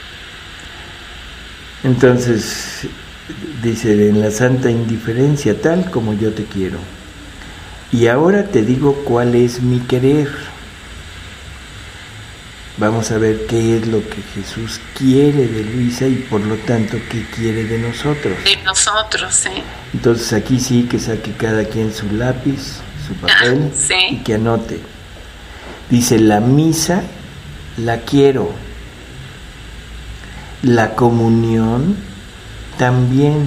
Entonces, dice, en la santa indiferencia, tal como yo te quiero. Y ahora te digo cuál es mi querer. Vamos a ver qué es lo que Jesús quiere de Luisa y por lo tanto qué quiere de nosotros. De nosotros, sí. Entonces aquí sí que saque cada quien su lápiz, su papel Sí. y que anote. Dice, la misa la quiero. La comunión también.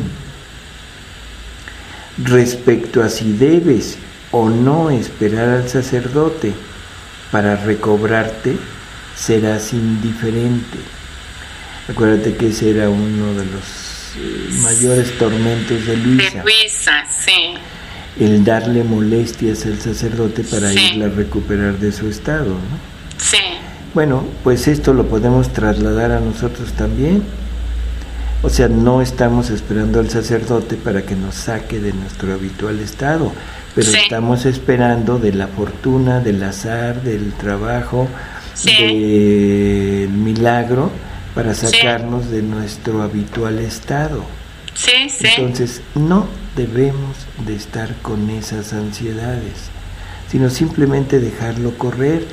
Respecto a si debes o no esperar al sacerdote para recobrarte, serás indiferente. Acuérdate que ese era uno de los mayores tormentos de Luisa. De Luisa, sí. El darle molestias al sacerdote para Sí. irla a recuperar de su estado, ¿no? Sí, Bueno, pues esto lo podemos trasladar a nosotros también. O sea, no estamos esperando al sacerdote para que nos saque de nuestro habitual estado, pero Sí. estamos esperando de la fortuna, del azar, del trabajo, Sí. del milagro para Sí. sacarnos de nuestro habitual estado. sí, sí. Entonces, no debemos de estar con esas ansiedades, sino simplemente dejarlo correr.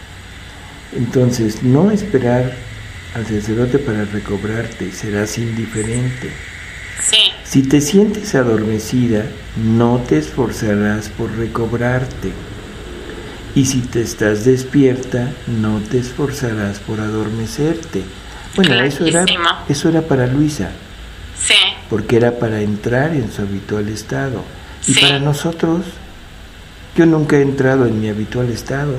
Entonces, no esperar al sacerdote para recobrarte, serás indiferente. Sí, Si te sientes adormecida, no te esforzarás por recobrarte. Y si te estás despierta, no te esforzarás por adormecerte. Bueno, Clarísimo. eso era para Luisa, sí, porque era para entrar en su habitual estado. Y Sí. para nosotros, yo nunca he entrado en mi habitual estado.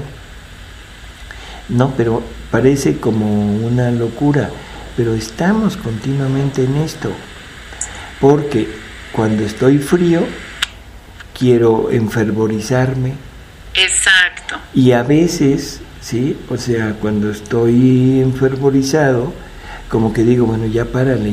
No, pero parece como una locura, pero estamos continuamente en esto, porque cuando estoy frío, quiero enfervorizarme, exacto. y a veces, ¿sí? O sea, cuando estoy enfervorizado, como que digo, bueno, ya párale,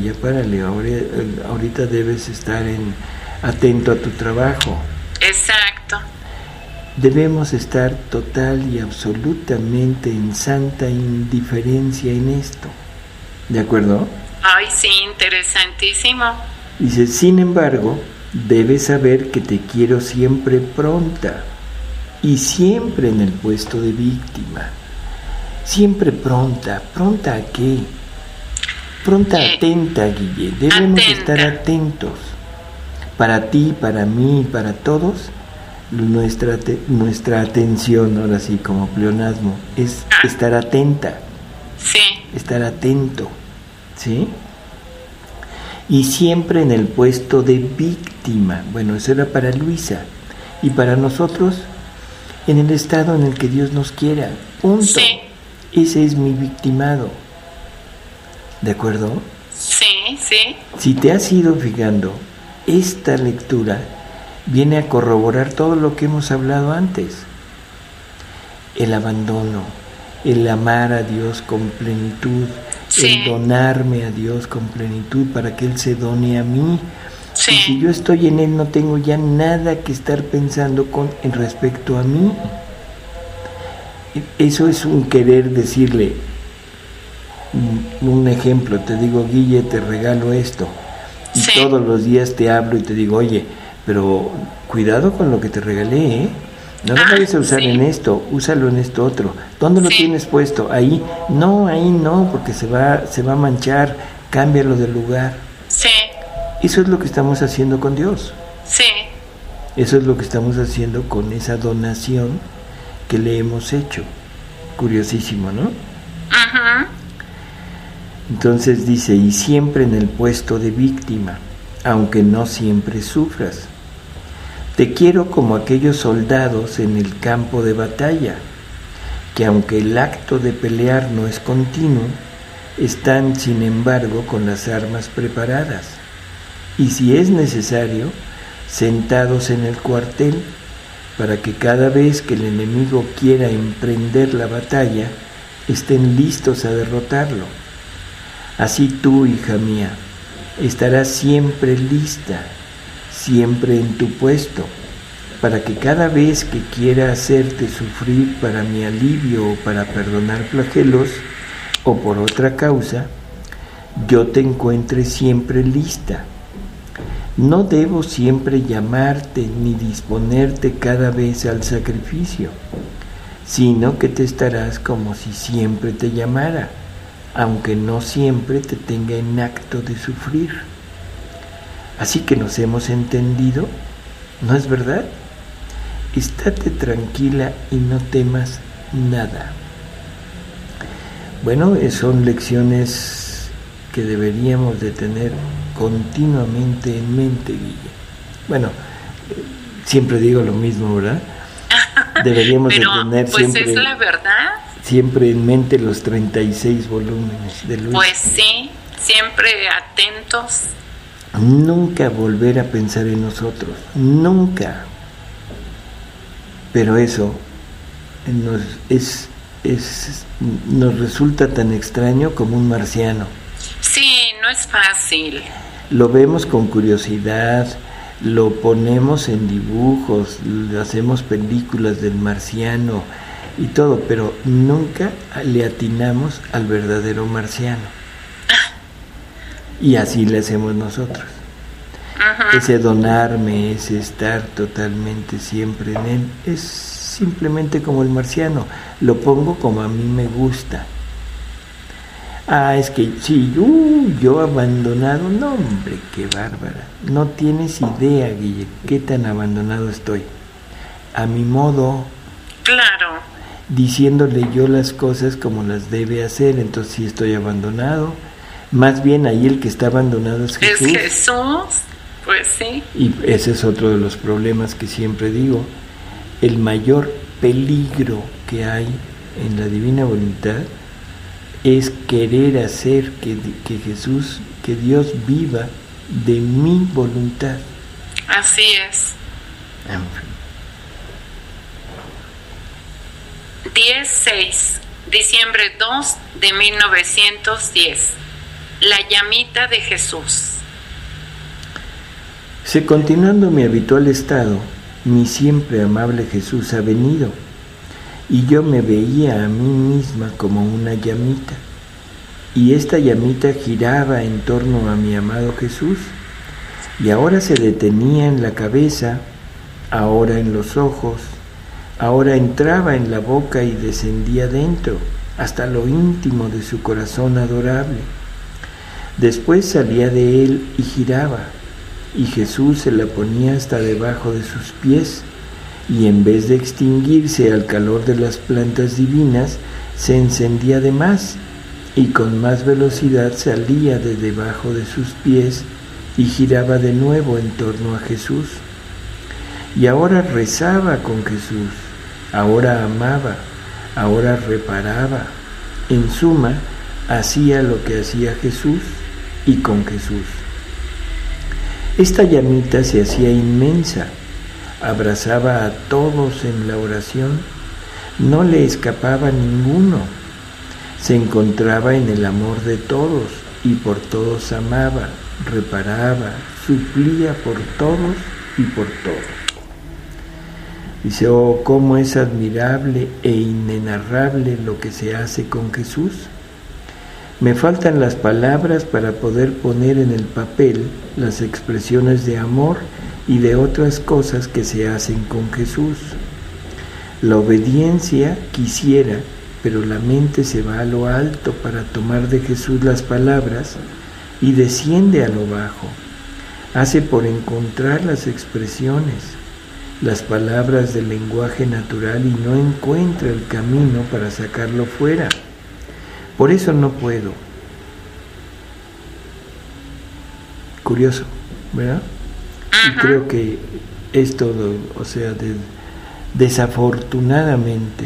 ahorita debes estar atento a tu trabajo. Exacto. Debemos estar total y absolutamente en santa indiferencia en esto. ¿De acuerdo? Ay, sí, interesantísimo. Dice, sin embargo, debes saber que te quiero siempre pronta y siempre en el puesto de víctima. Siempre pronta. ¿Pronta a qué? Pronta, atenta, Guille. Debemos atenta. estar atentos. Para ti, para mí, para todos, nuestra atención, ahora sí, como pleonasmo, es estar atenta, Sí, estar atento, ¿sí? Y siempre en el puesto de víctima. Bueno, eso era para Luisa. Y para nosotros, en el estado en el que Dios nos quiera. Punto. Sí. Ese es mi victimado. ¿De acuerdo? sí, sí. Si te has ido fijando, esta lectura viene a corroborar todo lo que hemos hablado antes. El abandono, el amar a Dios con plenitud, Sí. el donarme a Dios con plenitud para que Él se done a mí. Sí. Y si yo estoy en Él, no tengo ya nada que estar pensando en respecto a mí. Eso es un querer decirle, un ejemplo, te digo, Guille, te regalo esto. Y Sí. todos los días te hablo y te digo, oye, pero cuidado con lo que te regalé, ¿eh? No lo vayas a usar sí. en esto, úsalo en esto otro. ¿Dónde lo Sí. tienes puesto? Ahí no, porque se va a manchar, cámbialo de lugar. Sí. Eso es lo que estamos haciendo con Dios. Sí. Eso es lo que estamos haciendo con esa donación que le hemos hecho. Curiosísimo, ¿no? Ajá. Entonces dice, y siempre en el puesto de víctima, aunque no siempre sufras. Te quiero como aquellos soldados en el campo de batalla, que aunque el acto de pelear no es continuo, están sin embargo con las armas preparadas, y si es necesario, sentados en el cuartel, para que cada vez que el enemigo quiera emprender la batalla, estén listos a derrotarlo. Así tú, hija mía, estarás siempre lista, siempre en tu puesto, para que cada vez que quiera hacerte sufrir para mi alivio o para perdonar flagelos, o por otra causa, yo te encuentre siempre lista. No debo siempre llamarte ni disponerte cada vez al sacrificio, sino que te estarás como si siempre te llamara, aunque no siempre te tenga en acto de sufrir. Así que nos hemos entendido, ¿no es verdad? Estate tranquila y no temas nada. Bueno, son lecciones que deberíamos de tener continuamente en mente, Guille. Bueno, siempre digo lo mismo, ¿verdad? Deberíamos Pero, de tener pues siempre, es la verdad. siempre en mente los 36 volúmenes de Luis. Pues sí, siempre atentos. Nunca volver a pensar en nosotros, nunca. Pero eso nos resulta tan extraño como un marciano. Sí, no es fácil. Lo vemos con curiosidad, lo ponemos en dibujos, hacemos películas del marciano y todo, pero nunca le atinamos al verdadero marciano. Y así le hacemos nosotros. Ajá. Ese donarme, ese estar totalmente siempre en él, es simplemente como el marciano, lo pongo como a mí me gusta. Es que sí, yo abandonado, no hombre, qué bárbara. No tienes idea, Guille, qué tan abandonado estoy. A mi modo, Claro. diciéndole yo las cosas como las debe hacer, entonces sí estoy abandonado. Más bien ahí el que está abandonado es Jesús. Es Jesús, pues sí. Y ese es otro de los problemas que siempre digo. El mayor peligro que hay en la divina voluntad es querer hacer que Jesús, que Dios viva de mi voluntad. Así es. 10-6, diciembre 2 de 1910. La llamita de Jesús. Si continuando mi habitual estado, mi siempre amable Jesús ha venido, y yo me veía a mí misma como una llamita, y esta llamita giraba en torno a mi amado Jesús, y ahora se detenía en la cabeza, ahora en los ojos, ahora entraba en la boca y descendía dentro, hasta lo íntimo de su corazón adorable. Después salía de él y giraba, y Jesús se la ponía hasta debajo de sus pies, y en vez de extinguirse al calor de las plantas divinas, se encendía de más, y con más velocidad salía de debajo de sus pies y giraba de nuevo en torno a Jesús. Y ahora rezaba con Jesús, ahora amaba, ahora reparaba. En suma, hacía lo que hacía Jesús y con Jesús. Esta llamita se hacía inmensa, abrazaba a todos en la oración, no le escapaba ninguno, se encontraba en el amor de todos y por todos amaba, reparaba, suplía por todos y por todo. Dice, oh, cómo es admirable e inenarrable lo que se hace con Jesús. Me faltan las palabras para poder poner en el papel las expresiones de amor y de otras cosas que se hacen con Jesús. La obediencia quisiera, pero la mente se va a lo alto para tomar de Jesús las palabras y desciende a lo bajo. Hace por encontrar las expresiones, las palabras del lenguaje natural y no encuentra el camino para sacarlo fuera. Por eso no puedo. Curioso, ¿verdad? Y creo que esto, o sea, desafortunadamente,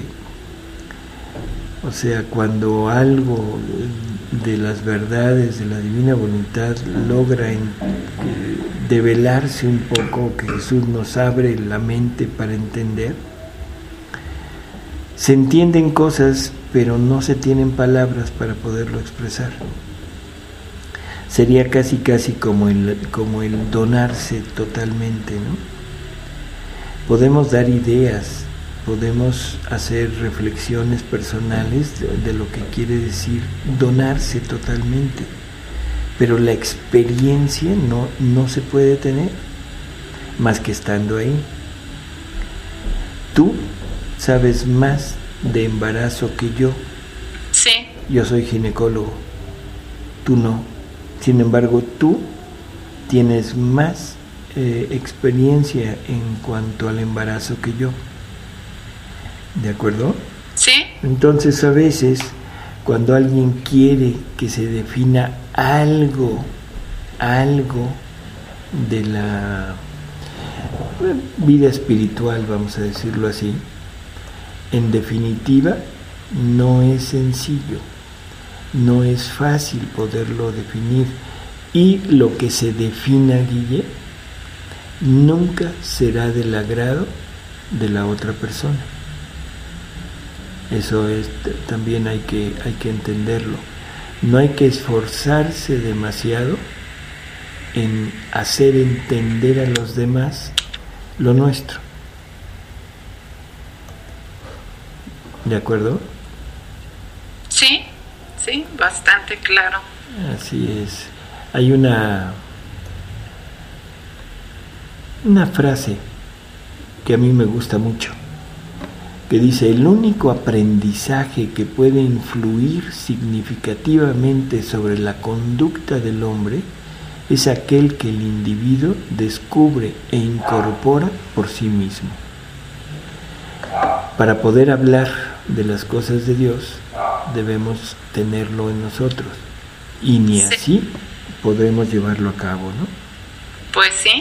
o sea, cuando algo de las verdades de la divina voluntad logra develarse un poco, que Jesús nos abre la mente para entender, se entienden cosas, pero no se tienen palabras para poderlo expresar. Sería casi como el donarse totalmente, ¿no? Podemos dar ideas, podemos hacer reflexiones personales de lo que quiere decir donarse totalmente, pero la experiencia no se puede tener más que estando ahí. Tú sabes más de embarazo que yo. Sí. Yo soy ginecólogo, tú no. Sin embargo, tú tienes más experiencia en cuanto al embarazo que yo. ¿De acuerdo? Sí. Entonces, a veces, cuando alguien quiere que se defina algo de la vida espiritual, vamos a decirlo así, en definitiva, no es sencillo, no es fácil poderlo definir, y lo que se defina, Guille, nunca será del agrado de la otra persona. Eso también hay que entenderlo. No hay que esforzarse demasiado en hacer entender a los demás lo nuestro. ¿De acuerdo? Sí, bastante claro. Así es. Hay una frase que a mí me gusta mucho, que dice: el único aprendizaje que puede influir significativamente sobre la conducta del hombre es aquel que el individuo descubre e incorpora por sí mismo. Para poder hablar de las cosas de Dios, debemos tenerlo en nosotros, y ni así podemos llevarlo a cabo, ¿no? Pues sí.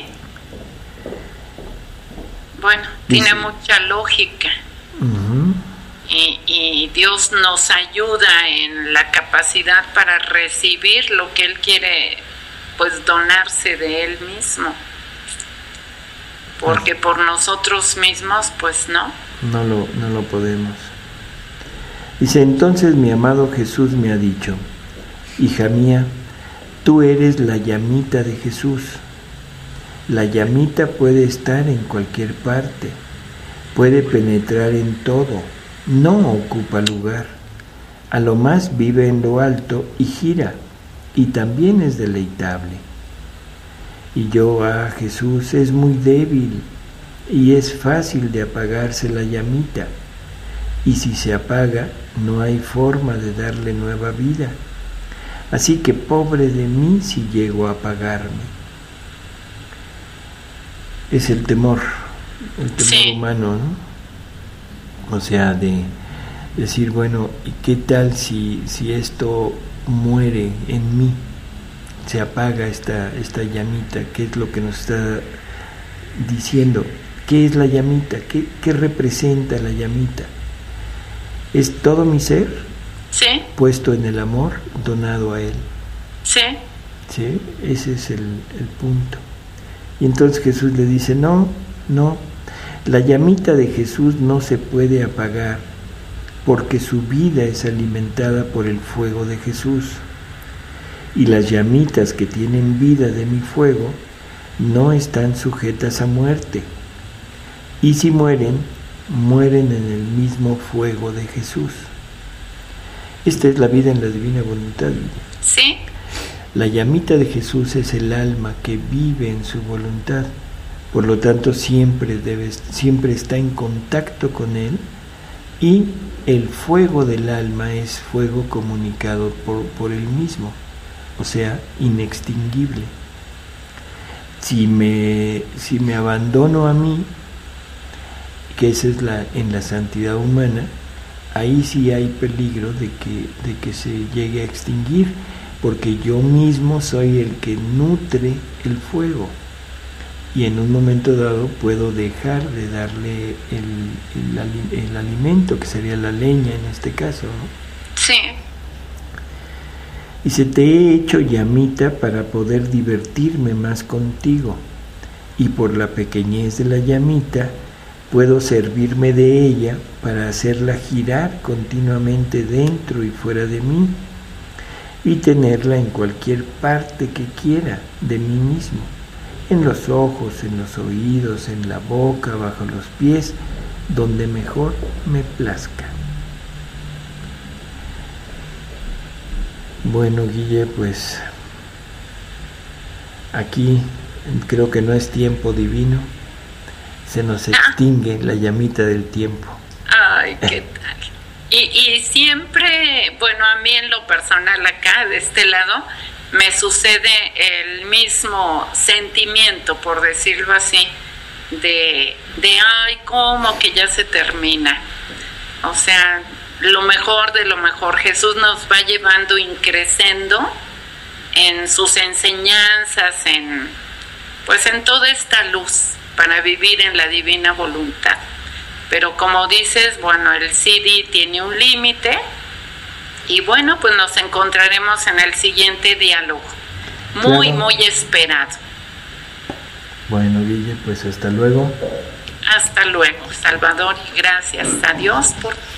Bueno, tiene mucha lógica. Uh-huh. Y Dios nos ayuda en la capacidad para recibir lo que Él quiere, pues donarse de Él mismo. Porque por nosotros mismos, pues no. No lo podemos. Dice: entonces mi amado Jesús me ha dicho: hija mía, tú eres la llamita de Jesús. La llamita puede estar en cualquier parte, puede penetrar en todo, no ocupa lugar, a lo más vive en lo alto y gira, y también es deleitable. Y yo, Jesús es muy débil, y es fácil de apagarse la llamita, y si se apaga, no hay forma de darle nueva vida. Así que pobre de mí si llego a apagarme. Es el temor sí. humano, ¿no? O sea, de decir, bueno, ¿y qué tal si esto muere en mí? Se apaga esta llamita. ¿Qué es lo que nos está diciendo? ¿Qué es la llamita? ¿Qué representa la llamita? Es todo mi ser, sí, puesto en el amor, donado a Él. Sí. ¿Sí? Ese es el punto. Y entonces Jesús le dice: no, la llamita de Jesús no se puede apagar, porque su vida es alimentada por el fuego de Jesús. y las llamitas que tienen vida de mi fuego no están sujetas a muerte. Y si mueren, mueren en el mismo fuego de Jesús. Esta es la vida en la divina voluntad. Sí. La llamita de Jesús es el alma que vive en su voluntad. Por lo tanto, siempre está en contacto con Él, y el fuego del alma es fuego comunicado por Él mismo, o sea, inextinguible. Si me abandono a mí, que esa es en la santidad humana, ahí sí hay peligro de que se llegue a extinguir, porque yo mismo soy el que nutre el fuego, y en un momento dado puedo dejar de darle el alimento, que sería la leña en este caso, ¿no? Sí. Dice, te he hecho llamita para poder divertirme más contigo, y por la pequeñez de la llamita puedo servirme de ella para hacerla girar continuamente dentro y fuera de mí, y tenerla en cualquier parte que quiera de mí mismo, en los ojos, en los oídos, en la boca, bajo los pies, donde mejor me plazca. Bueno, Guille, pues aquí creo que no es tiempo divino, se nos extingue la llamita del tiempo. Ay, ¿qué tal? Y siempre, bueno, a mí en lo personal acá, de este lado, me sucede el mismo sentimiento, por decirlo así, de ay, ¿cómo que ya se termina? O sea, lo mejor de lo mejor. Jesús nos va llevando increciendo en sus enseñanzas, en toda esta luz para vivir en la divina voluntad. Pero como dices, bueno, el CD tiene un límite, y bueno, pues nos encontraremos en el siguiente diálogo, muy, claro, muy esperado. Bueno, Guille, pues hasta luego. Hasta luego, Salvador, y gracias a Dios por